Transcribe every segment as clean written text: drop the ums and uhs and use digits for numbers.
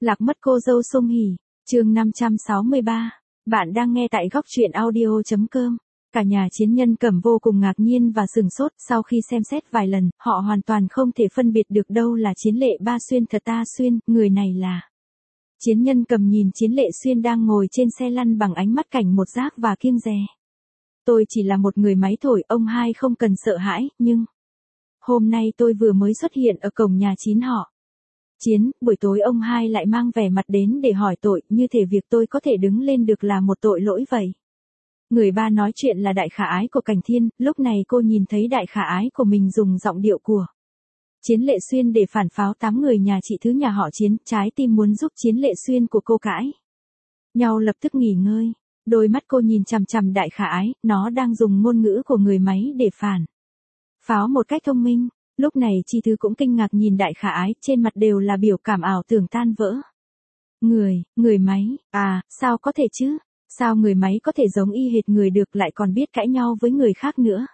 Lạc mất cô dâu Sung Hỉ, chương 563. Bạn đang nghe tại góc truyện audio.com. Cả nhà Chiến Nhân Cẩm vô cùng ngạc nhiên và sửng sốt, sau khi xem xét vài lần, họ hoàn toàn không thể phân biệt được đâu là Chiến Lệ Ba Xuyên thật ta Xuyên, người này là. Chiến Nhân Cẩm nhìn Chiến Lệ Xuyên đang ngồi trên xe lăn bằng ánh mắt cảnh một giác và kiêng dè. Tôi chỉ là một người máy thổi, ông hai không cần sợ hãi, nhưng hôm nay tôi vừa mới xuất hiện ở cổng nhà Chín họ. Chiến, buổi tối ông hai lại mang vẻ mặt đến để hỏi tội, như thể việc tôi có thể đứng lên được là một tội lỗi vậy. Người ba nói chuyện là đại khả ái của Cảnh Thiên, lúc này cô nhìn thấy đại khả ái của mình dùng giọng điệu của Chiến Lệ Xuyên để phản pháo 8 người nhà chị thứ nhà họ Chiến, trái tim muốn giúp Chiến Lệ Xuyên của cô cãi nhau lập tức nghỉ ngơi. Đôi mắt cô nhìn chằm chằm đại khả ái, nó đang dùng ngôn ngữ của người máy để phản pháo một cách thông minh. Lúc này Chi Thứ cũng kinh ngạc nhìn đại khả ái, trên mặt đều là biểu cảm ảo tưởng tan vỡ. Người máy, sao có thể chứ? Sao người máy có thể giống y hệt người được lại còn biết cãi nhau với người khác nữa?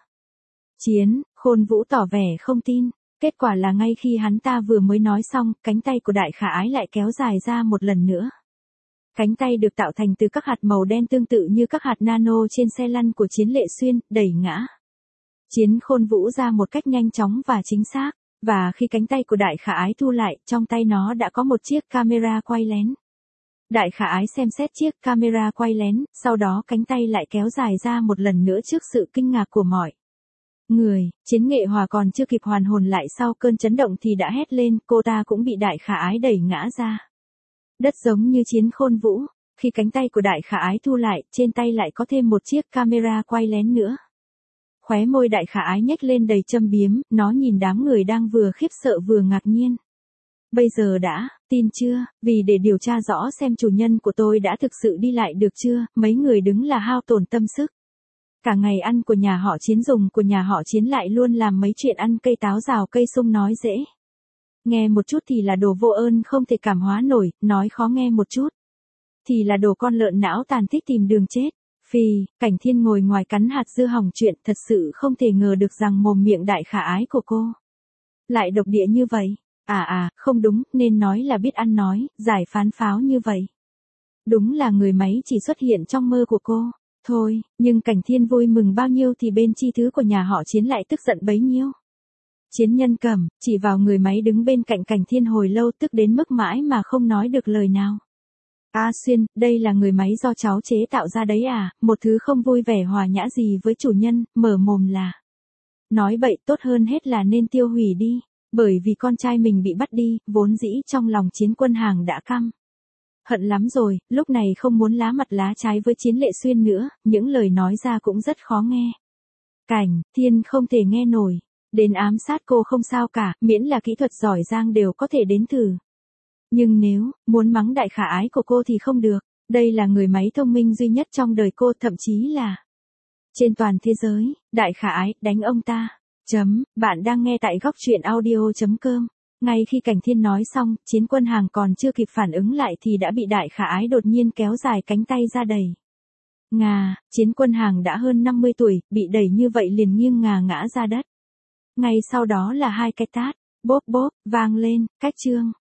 Khôn Vũ tỏ vẻ không tin. Kết quả là ngay khi hắn ta vừa mới nói xong, cánh tay của đại khả ái lại kéo dài ra một lần nữa. Cánh tay được tạo thành từ các hạt màu đen tương tự như các hạt nano trên xe lăn của Chiến Lệ Xuyên, đẩy ngã Khôn Vũ ra một cách nhanh chóng và chính xác, và khi cánh tay của đại khả ái thu lại, trong tay nó đã có một chiếc camera quay lén. Đại khả ái xem xét chiếc camera quay lén, sau đó cánh tay lại kéo dài ra một lần nữa trước sự kinh ngạc của mọi người. Chiến Nghệ Hòa còn chưa kịp hoàn hồn lại sau cơn chấn động thì đã hét lên, cô ta cũng bị đại khả ái đẩy ngã ra đất giống như Khôn Vũ. Khi cánh tay của đại khả ái thu lại, trên tay lại có thêm một chiếc camera quay lén nữa. Khóe môi đại khả ái nhếch lên đầy châm biếm, nó nhìn đám người đang vừa khiếp sợ vừa ngạc nhiên. Bây giờ đã, tin chưa, vì để điều tra rõ xem chủ nhân của tôi đã thực sự đi lại được chưa, mấy người đứng là hao tổn tâm sức. Cả ngày ăn của nhà họ Chiến dùng của nhà họ Chiến lại luôn làm mấy chuyện ăn cây táo rào cây sung nói dễ nghe một chút thì là đồ vô ơn không thể cảm hóa nổi, nói khó nghe một chút thì là đồ con lợn não tàn thích tìm đường chết. Cảnh Thiên ngồi ngoài cắn hạt dưa hỏng chuyện, thật sự không thể ngờ được rằng mồm miệng đại khả ái của cô lại độc địa như vậy. Không đúng, nên nói là biết ăn nói, giải phán pháo như vậy. Đúng là người máy chỉ xuất hiện trong mơ của cô, thôi, nhưng Cảnh Thiên vui mừng bao nhiêu thì bên Chi Thứ của nhà họ Chiến lại tức giận bấy nhiêu. Chiến Nhân Cẩm chỉ vào người máy đứng bên cạnh Cảnh Thiên hồi lâu, tức đến mức mãi mà không nói được lời nào. Xuyên, đây là người máy do cháu chế tạo ra đấy à, một thứ không vui vẻ hòa nhã gì với chủ nhân, mở mồm là nói bậy, tốt hơn hết là nên tiêu hủy đi, bởi vì con trai mình bị bắt đi, vốn dĩ trong lòng Chiến Quân Hàng đã căm hận lắm rồi, lúc này không muốn lá mặt lá trái với Chiến Lệ Xuyên nữa, những lời nói ra cũng rất khó nghe. Cảnh Thiên không thể nghe nổi, đến ám sát cô không sao cả, miễn là kỹ thuật giỏi giang đều có thể đến thử. Nhưng nếu muốn mắng đại khả ái của cô thì không được, đây là người máy thông minh duy nhất trong đời cô, thậm chí là trên toàn thế giới. Đại khả ái, đánh ông ta. Bạn đang nghe tại góc truyện audio.com. Ngay khi Cảnh Thiên nói xong, Chiến Quân Hàng còn chưa kịp phản ứng lại thì đã bị đại khả ái đột nhiên kéo dài cánh tay ra đẩy Chiến Quân Hàng đã hơn 50 tuổi, bị đẩy như vậy liền nghiêng ngã ra đất. Ngay sau đó là hai cái tát, bốp bốp, vang lên, cách chương.